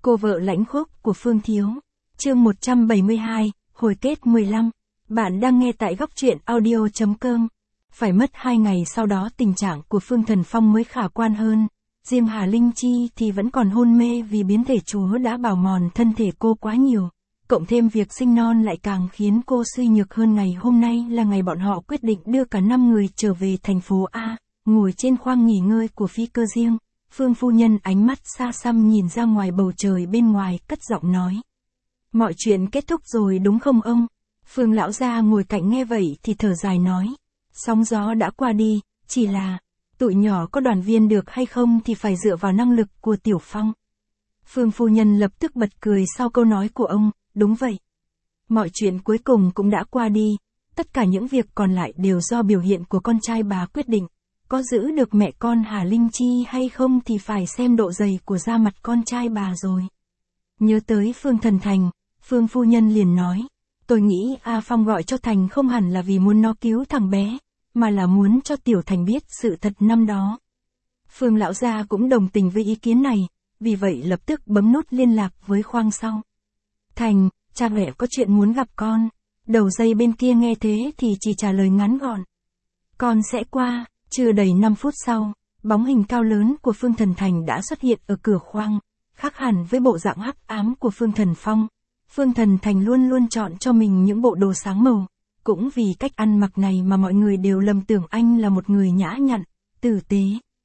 Cô vợ lãnh khốc của Phương Thiếu. Chương 172, hồi kết 15. Bạn đang nghe tại góc truyện audio.com. Phải mất 2 ngày sau đó tình trạng của Phương Thần Phong mới khả quan hơn. Diêm Hà Linh Chi thì vẫn còn hôn mê vì biến thể chúa đã bào mòn thân thể cô quá nhiều. Cộng thêm việc sinh non lại càng khiến cô suy nhược hơn. Ngày hôm nay là ngày bọn họ quyết định đưa cả 5 người trở về thành phố A. Ngồi trên khoang nghỉ ngơi của phi cơ riêng, Phương phu nhân ánh mắt xa xăm nhìn ra ngoài bầu trời bên ngoài, cất giọng nói. Mọi chuyện kết thúc rồi đúng không ông? Phương lão gia ngồi cạnh nghe vậy thì thở dài nói. Sóng gió đã qua đi, chỉ là, tụi nhỏ có đoàn viên được hay không thì phải dựa vào năng lực của Tiểu Phong. Phương phu nhân lập tức bật cười sau câu nói của ông, đúng vậy. Mọi chuyện cuối cùng cũng đã qua đi, tất cả những việc còn lại đều do biểu hiện của con trai bà quyết định. Có giữ được mẹ con Hà Linh Chi hay không thì phải xem độ dày của da mặt con trai bà rồi. Nhớ tới Phương Thần Thành, Phương phu nhân liền nói, tôi nghĩ A Phong gọi cho Thành không hẳn là vì muốn nó cứu thằng bé, mà là muốn cho Tiểu Thành biết sự thật năm đó. Phương lão gia cũng đồng tình với ý kiến này, vì vậy lập tức bấm nút liên lạc với khoang sau. Thành, cha mẹ có chuyện muốn gặp con. Đầu dây bên kia nghe thế thì chỉ trả lời ngắn gọn. Con sẽ qua. Chưa đầy 5 phút sau, bóng hình cao lớn của Phương Thần Thành đã xuất hiện ở cửa khoang, khác hẳn với bộ dạng hắc ám của Phương Thần Phong. Phương Thần Thành luôn luôn chọn cho mình những bộ đồ sáng màu, cũng vì cách ăn mặc này mà mọi người đều lầm tưởng anh là một người nhã nhặn, tử tế.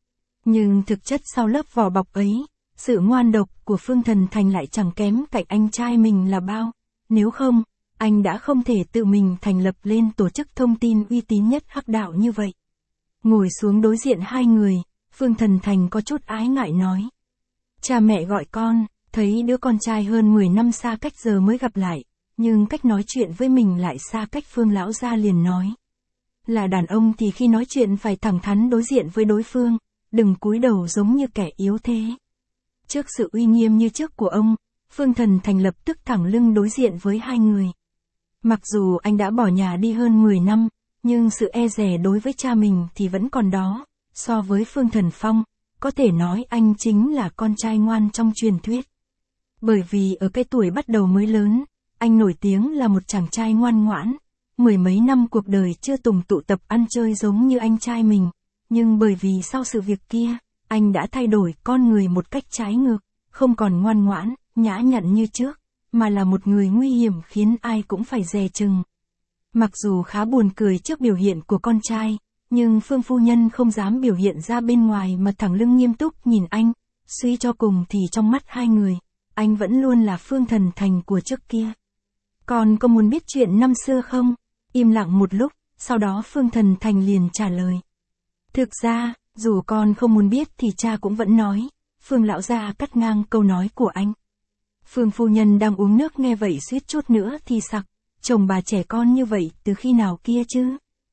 Nhưng thực chất sau lớp vỏ bọc ấy, sự ngoan độc của Phương Thần Thành lại chẳng kém cạnh anh trai mình là bao. Nếu không, anh đã không thể tự mình thành lập lên tổ chức thông tin uy tín nhất hắc đạo như vậy. Ngồi xuống đối diện hai người, Phương Thần Thành có chút ái ngại nói. Cha mẹ gọi con, thấy đứa con trai hơn 10 năm xa cách giờ mới gặp lại, nhưng cách nói chuyện với mình lại xa cách. Phương lão gia liền nói. Là đàn ông thì khi nói chuyện phải thẳng thắn đối diện với đối phương, đừng cúi đầu giống như kẻ yếu thế. Trước sự uy nghiêm như trước của ông, Phương Thần Thành lập tức thẳng lưng đối diện với hai người. Mặc dù anh đã bỏ nhà đi hơn 10 năm, nhưng sự e dè đối với cha mình thì vẫn còn đó. So với Phương Thần Phong, có thể nói anh chính là con trai ngoan trong truyền thuyết. Bởi vì ở cái tuổi bắt đầu mới lớn, anh nổi tiếng là một chàng trai ngoan ngoãn. 10 mấy năm cuộc đời chưa từng tụ tập ăn chơi giống như anh trai mình. Nhưng bởi vì sau sự việc kia, anh đã thay đổi con người một cách trái ngược, không còn ngoan ngoãn, nhã nhặn như trước, mà là một người nguy hiểm khiến ai cũng phải dè chừng. Mặc dù khá buồn cười trước biểu hiện của con trai, nhưng Phương phu nhân không dám biểu hiện ra bên ngoài mà thẳng lưng nghiêm túc nhìn anh. Suy cho cùng thì trong mắt hai người, anh vẫn luôn là Phương Thần Thành của trước kia. Con có muốn biết chuyện năm xưa không? Im lặng một lúc, sau đó Phương Thần Thành liền trả lời. Thực ra, dù con không muốn biết thì cha cũng vẫn nói. Phương lão gia cắt ngang câu nói của anh. Phương phu nhân đang uống nước nghe vậy suýt chút nữa thì sặc. Chồng bà trẻ con như vậy từ khi nào kia chứ?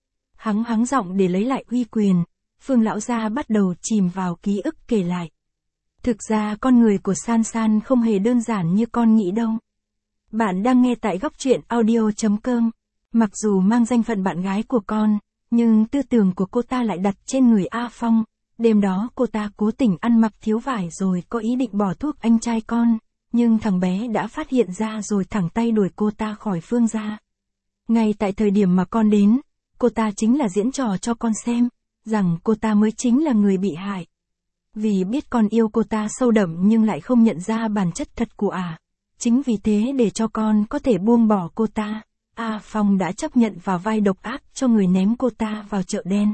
Hắng giọng để lấy lại uy quyền, Phương lão gia bắt đầu chìm vào ký ức kể lại. Thực ra con người của San San không hề đơn giản như con nghĩ đâu. Bạn đang nghe tại góc truyện audio.com. Mặc dù mang danh phận bạn gái của con, nhưng tư tưởng của cô ta lại đặt trên người A Phong. Đêm đó cô ta cố tình ăn mặc thiếu vải rồi có ý định bỏ thuốc anh trai con. Nhưng thằng bé đã phát hiện ra rồi thẳng tay đuổi cô ta khỏi Phương gia. Ngay tại thời điểm mà con đến, cô ta chính là diễn trò cho con xem, rằng cô ta mới chính là người bị hại. Vì biết con yêu cô ta sâu đậm nhưng lại không nhận ra bản chất thật của chính vì thế để cho con có thể buông bỏ cô ta, A Phong đã chấp nhận vào vai độc ác cho người ném cô ta vào chợ đen.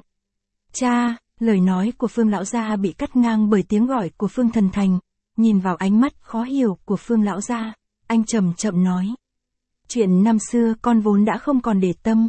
Cha, lời nói của Phương lão gia bị cắt ngang bởi tiếng gọi của Phương Thần Thành. Nhìn vào ánh mắt khó hiểu của Phương lão gia, anh chậm chậm nói. Chuyện năm xưa con vốn đã không còn để tâm,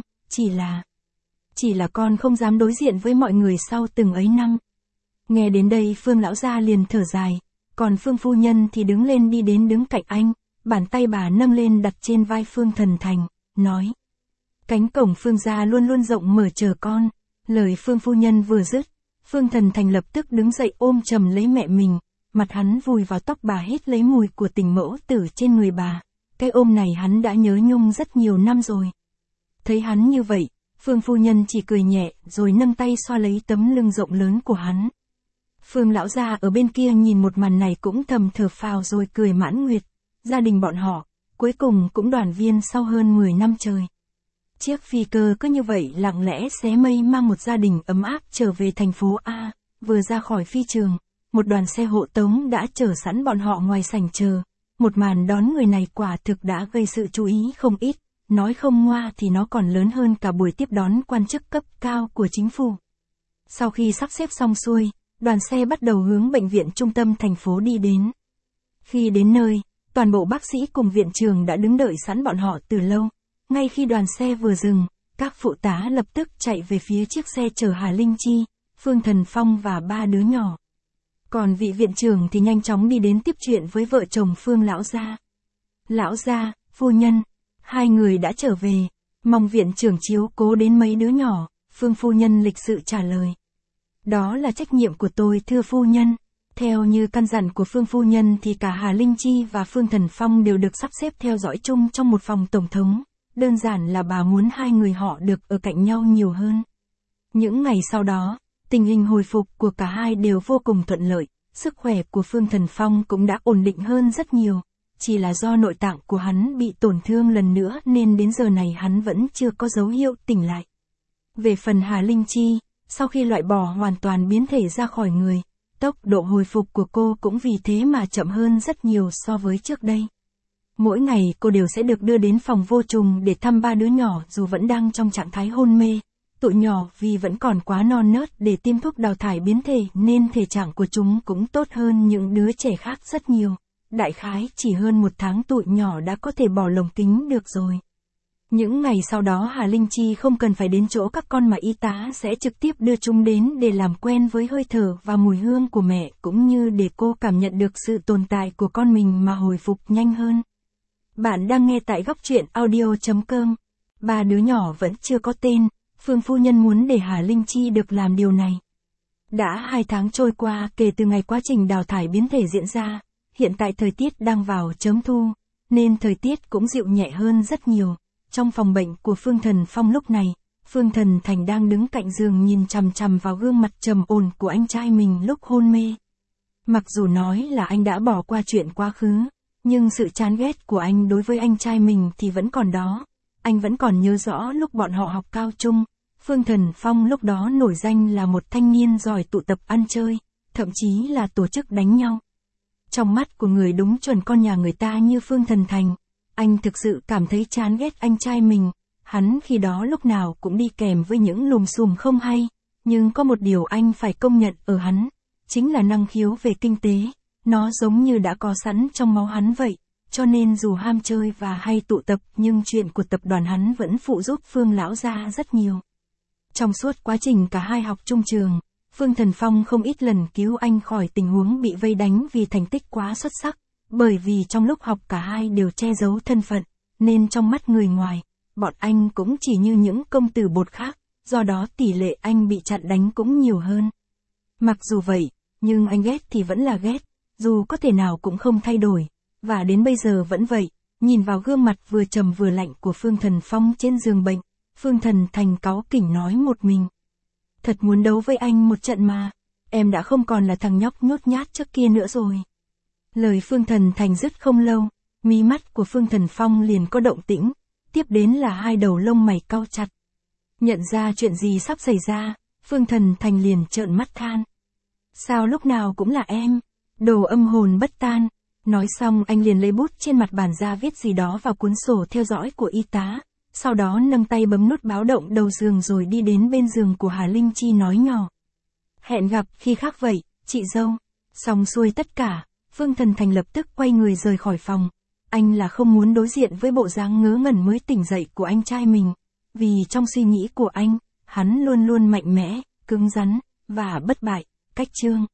chỉ là con không dám đối diện với mọi người sau từng ấy năm. Nghe đến đây Phương lão gia liền thở dài, còn Phương phu nhân thì đứng lên đi đến đứng cạnh anh, bàn tay bà nâng lên đặt trên vai Phương Thần Thành, nói. Cánh cổng Phương gia luôn luôn rộng mở chờ con. Lời Phương phu nhân vừa dứt, Phương Thần Thành lập tức đứng dậy ôm chầm lấy mẹ mình. Mặt hắn vùi vào tóc bà hít lấy mùi của tình mẫu tử trên người bà. Cái ôm này hắn đã nhớ nhung rất nhiều năm rồi. Thấy hắn như vậy, Phương phu nhân chỉ cười nhẹ rồi nâng tay xoa lấy tấm lưng rộng lớn của hắn. Phương lão gia ở bên kia nhìn một màn này cũng thầm thở phào rồi cười mãn nguyệt. Gia đình bọn họ, cuối cùng cũng đoàn viên sau hơn 10 năm trời. Chiếc phi cơ cứ như vậy lặng lẽ xé mây mang một gia đình ấm áp trở về thành phố A, vừa ra khỏi phi trường, một đoàn xe hộ tống đã chở sẵn bọn họ ngoài sảnh chờ. Một màn đón người này quả thực đã gây sự chú ý không ít, nói không ngoa thì nó còn lớn hơn cả buổi tiếp đón quan chức cấp cao của chính phủ. Sau khi sắp xếp xong xuôi, đoàn xe bắt đầu hướng bệnh viện trung tâm thành phố đi đến. Khi đến nơi, toàn bộ bác sĩ cùng viện trường đã đứng đợi sẵn bọn họ từ lâu. Ngay khi đoàn xe vừa dừng, các phụ tá lập tức chạy về phía chiếc xe chở Hà Linh Chi, Phương Thần Phong và 3 đứa nhỏ. Còn vị viện trưởng thì nhanh chóng đi đến tiếp chuyện với vợ chồng Phương lão gia. Lão gia, phu nhân, hai người đã trở về, mong viện trưởng chiếu cố đến mấy đứa nhỏ, Phương phu nhân lịch sự trả lời. Đó là trách nhiệm của tôi thưa phu nhân. Theo như căn dặn của Phương phu nhân thì cả Hà Linh Chi và Phương Thần Phong đều được sắp xếp theo dõi chung trong một phòng tổng thống. Đơn giản là bà muốn hai người họ được ở cạnh nhau nhiều hơn. Những ngày sau đó, tình hình hồi phục của cả hai đều vô cùng thuận lợi, sức khỏe của Phương Thần Phong cũng đã ổn định hơn rất nhiều, chỉ là do nội tạng của hắn bị tổn thương lần nữa nên đến giờ này hắn vẫn chưa có dấu hiệu tỉnh lại. Về phần Hà Linh Chi, sau khi loại bỏ hoàn toàn biến thể ra khỏi người, tốc độ hồi phục của cô cũng vì thế mà chậm hơn rất nhiều so với trước đây. Mỗi ngày cô đều sẽ được đưa đến phòng vô trùng để thăm 3 đứa nhỏ dù vẫn đang trong trạng thái hôn mê. Tụi nhỏ vì vẫn còn quá non nớt để tiêm thuốc đào thải biến thể nên thể trạng của chúng cũng tốt hơn những đứa trẻ khác rất nhiều. Đại khái chỉ hơn 1 tháng tụi nhỏ đã có thể bỏ lồng kính được rồi. Những ngày sau đó Hà Linh Chi không cần phải đến chỗ các con mà y tá sẽ trực tiếp đưa chúng đến để làm quen với hơi thở và mùi hương của mẹ cũng như để cô cảm nhận được sự tồn tại của con mình mà hồi phục nhanh hơn. Bạn đang nghe tại góc truyện audio.com. 3 đứa nhỏ vẫn chưa có tên, Phương phu nhân muốn để Hà Linh Chi được làm điều này. Đã 2 tháng trôi qua kể từ ngày quá trình đào thải biến thể diễn ra, hiện tại thời tiết đang vào chớm thu, nên thời tiết cũng dịu nhẹ hơn rất nhiều. Trong phòng bệnh của Phương Thần Phong lúc này, Phương Thần Thành đang đứng cạnh giường nhìn chằm chằm vào gương mặt trầm ổn của anh trai mình lúc hôn mê. Mặc dù nói là anh đã bỏ qua chuyện quá khứ, nhưng sự chán ghét của anh đối với anh trai mình thì vẫn còn đó. Anh vẫn còn nhớ rõ lúc bọn họ học cao trung, Phương Thần Phong lúc đó nổi danh là một thanh niên giỏi tụ tập ăn chơi, thậm chí là tổ chức đánh nhau. Trong mắt của người đúng chuẩn con nhà người ta như Phương Thần Thành, anh thực sự cảm thấy chán ghét anh trai mình. Hắn khi đó lúc nào cũng đi kèm với những lùm xùm không hay, nhưng có một điều anh phải công nhận ở hắn, chính là năng khiếu về kinh tế. Nó giống như đã có sẵn trong máu hắn vậy, cho nên dù ham chơi và hay tụ tập nhưng chuyện của tập đoàn hắn vẫn phụ giúp Phương lão gia rất nhiều. Trong suốt quá trình cả hai học chung trường, Phương Thần Phong không ít lần cứu anh khỏi tình huống bị vây đánh vì thành tích quá xuất sắc, bởi vì trong lúc học cả hai đều che giấu thân phận, nên trong mắt người ngoài, bọn anh cũng chỉ như những công tử bột khác, do đó tỷ lệ anh bị chặn đánh cũng nhiều hơn. Mặc dù vậy, nhưng anh ghét thì vẫn là ghét, dù có thể nào cũng không thay đổi, và đến bây giờ vẫn vậy. Nhìn vào gương mặt vừa trầm vừa lạnh của Phương Thần Phong trên giường bệnh, Phương Thần Thành cáu kỉnh nói một mình. Thật muốn đấu với anh một trận mà, em đã không còn là thằng nhóc nhút nhát trước kia nữa rồi. Lời Phương Thần Thành dứt không lâu, mí mắt của Phương Thần Phong liền có động tĩnh, tiếp đến là hai đầu lông mày cau chặt. Nhận ra chuyện gì sắp xảy ra, Phương Thần Thành liền trợn mắt than. Sao lúc nào cũng là em, đồ âm hồn bất tan. Nói xong anh liền lấy bút trên mặt bàn ra viết gì đó vào cuốn sổ theo dõi của y tá, sau đó nâng tay bấm nút báo động đầu giường rồi đi đến bên giường của Hà Linh Chi nói nhỏ. Hẹn gặp khi khác vậy, chị dâu. Xong xuôi tất cả, Phương Thần Thành lập tức quay người rời khỏi phòng. Anh là không muốn đối diện với bộ dáng ngớ ngẩn mới tỉnh dậy của anh trai mình, vì trong suy nghĩ của anh, hắn luôn luôn mạnh mẽ, cứng rắn, và bất bại. Cách chương